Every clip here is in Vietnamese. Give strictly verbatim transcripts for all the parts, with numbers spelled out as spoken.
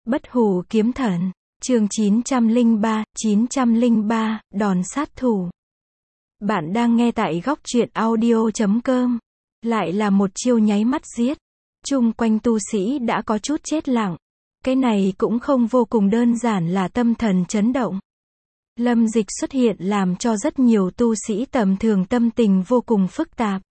Bất hủ kiếm thần, chương chín trăm lẻ ba, chín trăm lẻ ba, đòn sát thủ. Bạn đang nghe tại góc truyện audio chấm com. Lại là một chiêu nháy mắt giết. Chung quanh tu sĩ đã có chút chết lặng. Cái này cũng không vô cùng đơn giản là tâm thần chấn động. Lâm Dịch xuất hiện làm cho rất nhiều tu sĩ tầm thường tâm tình vô cùng phức tạp.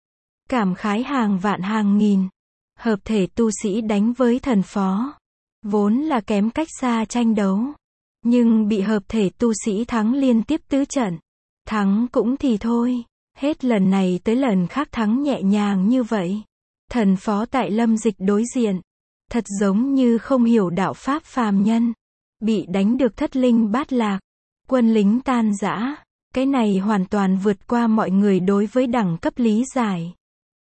Cảm khái hàng vạn hàng nghìn. Hợp thể tu sĩ đánh với thần phó. Vốn là kém cách xa tranh đấu. Nhưng bị hợp thể tu sĩ thắng liên tiếp tứ trận. Thắng cũng thì thôi. Hết lần này tới lần khác thắng nhẹ nhàng như vậy. Thần phó tại Lâm Dịch đối diện. Thật giống như không hiểu đạo pháp phàm nhân. Bị đánh được thất linh bát lạc. Quân lính tan rã. Cái này hoàn toàn vượt qua mọi người đối với đẳng cấp lý giải.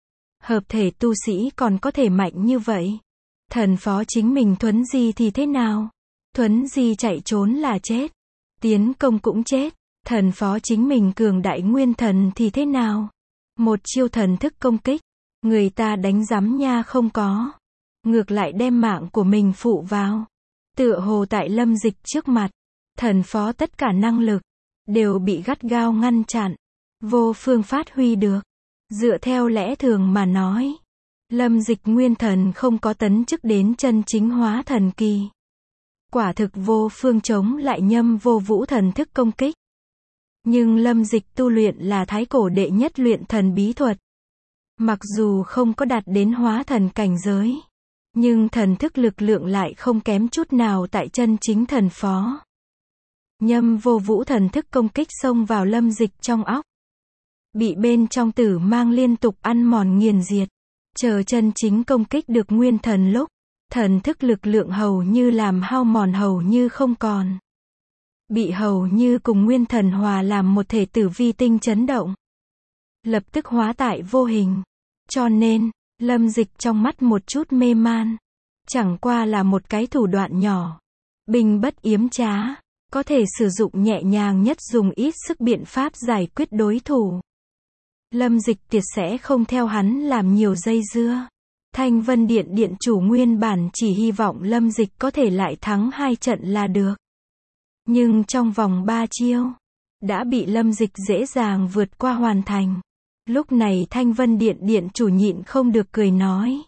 Hợp thể tu sĩ còn có thể mạnh như vậy. Thần phó chính mình thuấn di thì thế nào? Thuấn di chạy trốn là chết. Tiến công cũng chết. Thần phó chính mình cường đại nguyên thần thì thế nào? Một chiêu thần thức công kích. Người ta đánh rắm nha không có. Ngược lại đem mạng của mình phụ vào. Tựa hồ tại Lâm Dịch trước mặt. Thần phó tất cả năng lực. Đều bị gắt gao ngăn chặn. Vô phương phát huy được. Dựa theo lẽ thường mà nói. Lâm Dịch nguyên thần không có tấn chức đến chân chính hóa thần kỳ. Quả thực vô phương chống lại Nhâm Vô Vũ thần thức công kích. Nhưng Lâm Dịch tu luyện là thái cổ đệ nhất luyện thần bí thuật. Mặc dù không có đạt đến hóa thần cảnh giới. Nhưng thần thức lực lượng lại không kém chút nào tại chân chính thần phó. Nhâm Vô Vũ thần thức công kích xông vào Lâm Dịch trong óc. Bị bên trong tử mang liên tục ăn mòn nghiền diệt. Chờ chân chính công kích được nguyên thần lúc. Thần thức lực lượng hầu như làm hao mòn hầu như không còn. Bị hầu như cùng nguyên thần hòa làm một thể tử vi tinh chấn động. Lập tức hóa tại vô hình. Cho nên, Lâm Dịch trong mắt một chút mê man. Chẳng qua là một cái thủ đoạn nhỏ. Binh bất yếm trá. Có thể sử dụng nhẹ nhàng nhất dùng ít sức biện pháp giải quyết đối thủ. Lâm Dịch tuyệt sẽ không theo hắn làm nhiều dây dưa. Thanh Vân Điện điện chủ nguyên bản chỉ hy vọng Lâm Dịch có thể lại thắng hai trận là được. Nhưng trong vòng ba chiêu, đã bị Lâm Dịch dễ dàng vượt qua hoàn thành. Lúc này Thanh Vân Điện điện chủ nhịn không được cười nói.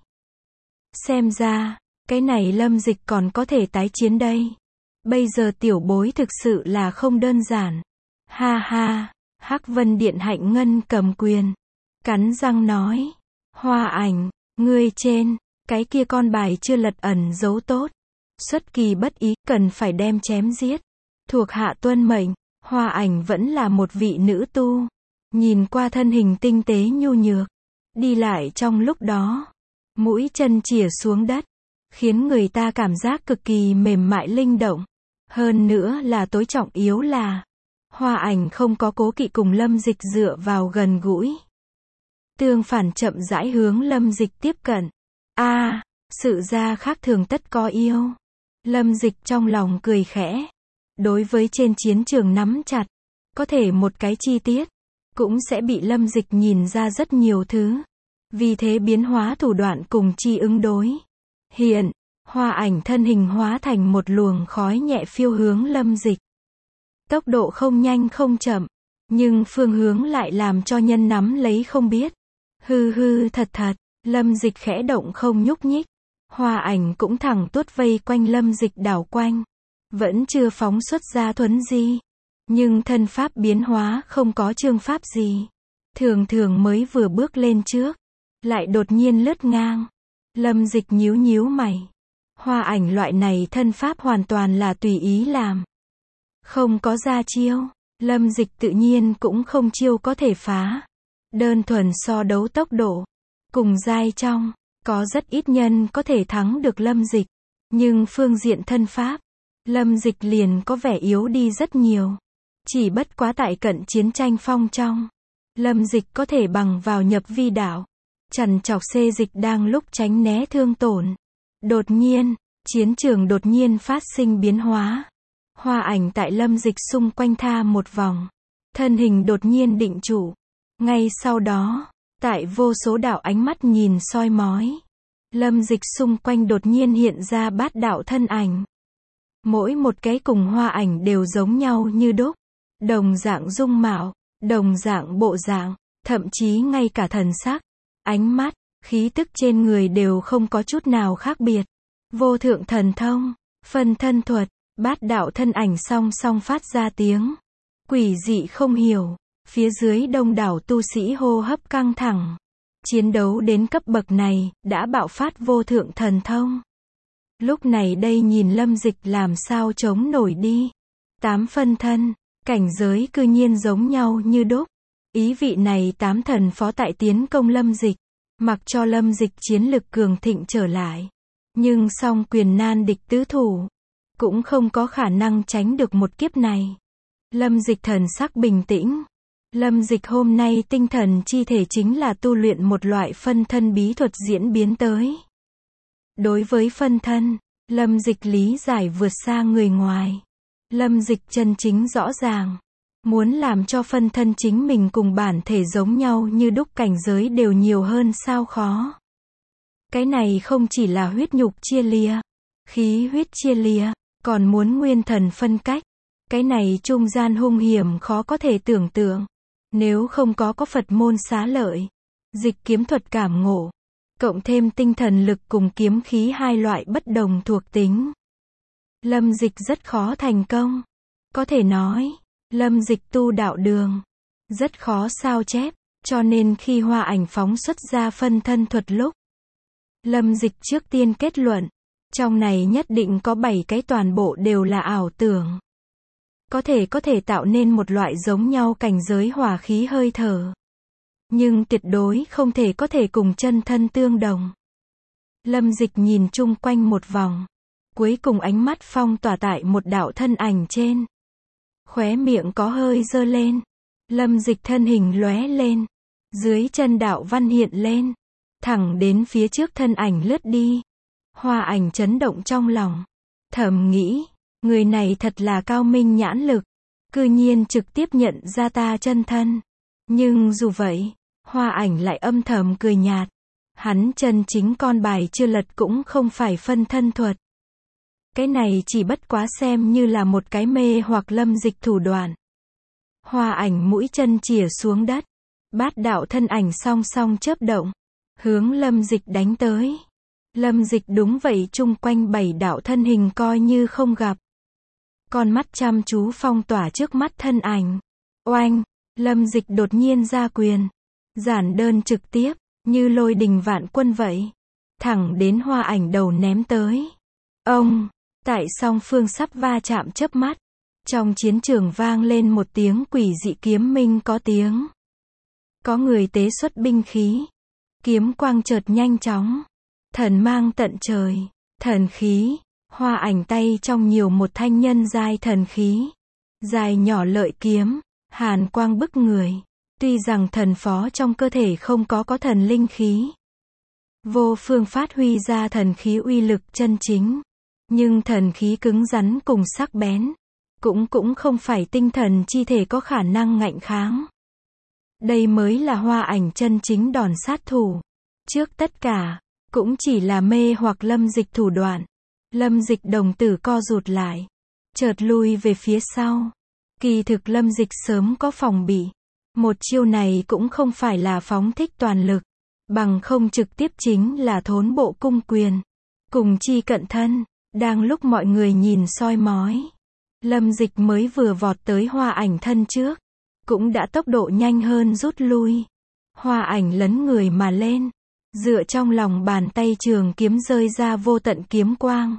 Xem ra, cái này Lâm Dịch còn có thể tái chiến đây. Bây giờ tiểu bối thực sự là không đơn giản. Ha ha, Hắc Vân Điện Hạnh Ngân cầm quyền. Cắn răng nói. Hoa Ảnh, ngươi trên, cái kia con bài chưa lật ẩn giấu tốt. Xuất kỳ bất ý, cần phải đem chém giết. Thuộc hạ tuân mệnh, Hoa Ảnh vẫn là một vị nữ tu. Nhìn qua thân hình tinh tế nhu nhược. Đi lại trong lúc đó. Mũi chân chìa xuống đất. Khiến người ta cảm giác cực kỳ mềm mại linh động. Hơn nữa là tối trọng yếu là. Hoa Ảnh không có cố kỵ cùng Lâm Dịch dựa vào gần gũi. Tương phản chậm rãi hướng Lâm Dịch tiếp cận. A, à, sự ra khác thường tất có yêu. Lâm Dịch trong lòng cười khẽ. Đối với trên chiến trường nắm chặt. Có thể một cái chi tiết. Cũng sẽ bị Lâm Dịch nhìn ra rất nhiều thứ. Vì thế biến hóa thủ đoạn cùng chi ứng đối. Hiện, Hoa Ảnh thân hình hóa thành một luồng khói nhẹ phiêu hướng Lâm Dịch. Tốc độ không nhanh không chậm. Nhưng phương hướng lại làm cho nhân nắm lấy không biết. Hư hư thật thật. Lâm Dịch khẽ động không nhúc nhích. Hoa Ảnh cũng thẳng tuốt vây quanh Lâm Dịch đảo quanh. Vẫn chưa phóng xuất ra thuấn di. Nhưng thân pháp biến hóa không có chương pháp gì. Thường thường mới vừa bước lên trước. Lại đột nhiên lướt ngang. Lâm Dịch nhíu nhíu mày. Hoa Ảnh loại này thân pháp hoàn toàn là tùy ý làm. Không có ra chiêu. Lâm Dịch tự nhiên cũng không chiêu có thể phá. Đơn thuần so đấu tốc độ. Cùng giai trong. Có rất ít nhân có thể thắng được Lâm Dịch. Nhưng phương diện thân pháp. Lâm Dịch liền có vẻ yếu đi rất nhiều. Chỉ bất quá tại cận chiến tranh phong trong. Lâm Dịch có thể bằng vào nhập vi đạo. Chằn chọc xê dịch đang lúc tránh né thương tổn. Đột nhiên, chiến trường đột nhiên phát sinh biến hóa. Hoa Ảnh tại Lâm Dịch xung quanh tha một vòng. Thân hình đột nhiên định trụ. Ngay sau đó, tại vô số đạo ánh mắt nhìn soi mói. Lâm Dịch xung quanh đột nhiên hiện ra bát đạo thân ảnh. Mỗi một cái cùng Hoa Ảnh đều giống nhau như đúc, đồng dạng dung mạo, đồng dạng bộ dạng, thậm chí ngay cả thần sắc, ánh mắt, khí tức trên người đều không có chút nào khác biệt. Vô thượng thần thông, phân thân thuật, bát đạo thân ảnh song song phát ra tiếng quỷ dị không hiểu. Phía dưới đông đảo tu sĩ hô hấp căng thẳng. Chiến đấu đến cấp bậc này, đã bạo phát vô thượng thần thông. Lúc này đây nhìn Lâm Dịch làm sao chống nổi đi. Tám phân thân, cảnh giới cư nhiên giống nhau như đúc. Ý vị này tám thần phó tại tiến công Lâm Dịch, mặc cho Lâm Dịch chiến lực cường thịnh trở lại. Nhưng song quyền nan địch tứ thủ, cũng không có khả năng tránh được một kiếp này. Lâm Dịch thần sắc bình tĩnh. Lâm Dịch hôm nay tinh thần chi thể chính là tu luyện một loại phân thân bí thuật diễn biến tới. Đối với phân thân, Lâm Dịch lý giải vượt xa người ngoài. Lâm Dịch chân chính rõ ràng, muốn làm cho phân thân chính mình cùng bản thể giống nhau như đúc cảnh giới đều nhiều hơn sao khó. Cái này không chỉ là huyết nhục chia lìa, khí huyết chia lìa, còn muốn nguyên thần phân cách. Cái này trung gian hung hiểm khó có thể tưởng tượng. Nếu không có có Phật môn xá lợi, dịch kiếm thuật cảm ngộ, cộng thêm tinh thần lực cùng kiếm khí hai loại bất đồng thuộc tính, Lâm Dịch rất khó thành công. Có thể nói, Lâm Dịch tu đạo đường rất khó sao chép, cho nên khi Hoa Ảnh phóng xuất ra phân thân thuật lúc, Lâm Dịch trước tiên kết luận, trong này nhất định có bảy cái toàn bộ đều là ảo tưởng. Có thể có thể tạo nên một loại giống nhau cảnh giới hỏa khí hơi thở. Nhưng tuyệt đối không thể có thể cùng chân thân tương đồng. Lâm Dịch nhìn chung quanh một vòng. Cuối cùng ánh mắt phong tỏa tại một đạo thân ảnh trên. Khóe miệng có hơi dơ lên. Lâm Dịch thân hình lóe lên. Dưới chân đạo văn hiện lên. Thẳng đến phía trước thân ảnh lướt đi. Hoa Ảnh chấn động trong lòng. Thầm nghĩ. Người này thật là cao minh nhãn lực, cư nhiên trực tiếp nhận ra ta chân thân. Nhưng dù vậy, Hoa Ảnh lại âm thầm cười nhạt. Hắn chân chính con bài chưa lật cũng không phải phân thân thuật. Cái này chỉ bất quá xem như là một cái mê hoặc Lâm Dịch thủ đoạn. Hoa Ảnh mũi chân chìa xuống đất, bát đạo thân ảnh song song chớp động, hướng Lâm Dịch đánh tới. Lâm Dịch đúng vậy chung quanh bảy đạo thân hình coi như không gặp. Con mắt chăm chú phong tỏa trước mắt thân ảnh. Oanh, Lâm Dịch đột nhiên ra quyền. Giản đơn trực tiếp, như lôi đình vạn quân vậy. Thẳng đến Hoa Ảnh đầu ném tới. Ông, tại song phương sắp va chạm chớp mắt. Trong chiến trường vang lên một tiếng quỷ dị kiếm minh có tiếng. Có người tế xuất binh khí. Kiếm quang chợt nhanh chóng. Thần mang tận trời, thần khí. Hoa Ảnh tay trong nhiều một thanh nhân giai thần khí. Dài nhỏ lợi kiếm, hàn quang bức người. Tuy rằng thần phó trong cơ thể không có có thần linh khí. Vô phương phát huy ra thần khí uy lực chân chính. Nhưng thần khí cứng rắn cùng sắc bén. Cũng cũng không phải tinh thần chi thể có khả năng ngạnh kháng. Đây mới là Hoa Ảnh chân chính đòn sát thủ. Trước tất cả, cũng chỉ là mê hoặc Lâm Dịch thủ đoạn. Lâm Dịch đồng tử co rụt lại, chợt lui về phía sau. Kỳ thực Lâm Dịch sớm có phòng bị. Một chiêu này cũng không phải là phóng thích toàn lực, bằng không trực tiếp chính là thốn bộ cung quyền. Cùng chi cận thân, đang lúc mọi người nhìn soi mói. Lâm Dịch mới vừa vọt tới Hoa Ảnh thân trước, cũng đã tốc độ nhanh hơn rút lui. Hoa Ảnh lấn người mà lên. Dựa trong lòng bàn tay trường kiếm rơi ra vô tận kiếm quang.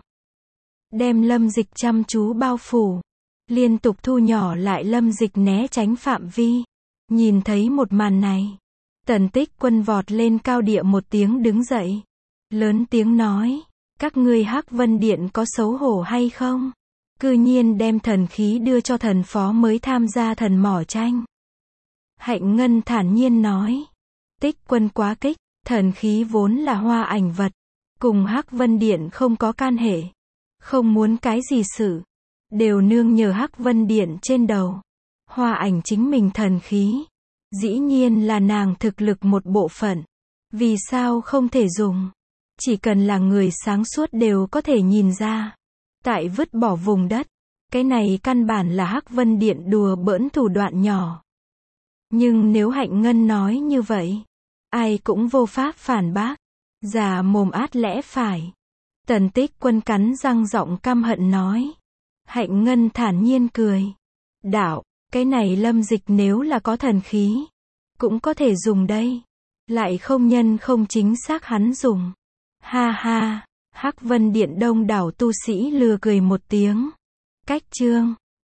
Đem Lâm Dịch chăm chú bao phủ. Liên tục thu nhỏ lại Lâm Dịch né tránh phạm vi. Nhìn thấy một màn này. Tần Tích Quân vọt lên cao địa một tiếng đứng dậy. Lớn tiếng nói. Các ngươi Hắc Vân Điện có xấu hổ hay không? Cư nhiên đem thần khí đưa cho thần phó mới tham gia thần mỏ tranh. Hạnh Ngân thản nhiên nói. Tích Quân quá kích. Thần khí vốn là Hoa Ảnh vật, cùng Hắc Vân Điện không có can hệ. Không muốn cái gì sự, đều nương nhờ Hắc Vân Điện trên đầu. Hoa Ảnh chính mình thần khí, dĩ nhiên là nàng thực lực một bộ phận. Vì sao không thể dùng? Chỉ cần là người sáng suốt đều có thể nhìn ra. Tại vứt bỏ vùng đất. Cái này căn bản là Hắc Vân Điện đùa bỡn thủ đoạn nhỏ. Nhưng nếu Hạnh Ngân nói như vậy, ai cũng vô pháp phản bác. Già mồm át lẽ phải. Tần Tích Quân cắn răng giọng căm hận nói. Hạnh Ngân thản nhiên cười. Đạo, cái này Lâm Dịch nếu là có thần khí, cũng có thể dùng đây. Lại không nhân không chính xác hắn dùng. Ha ha, Hắc Vân Điện đông đảo tu sĩ lừa cười một tiếng. Cách chương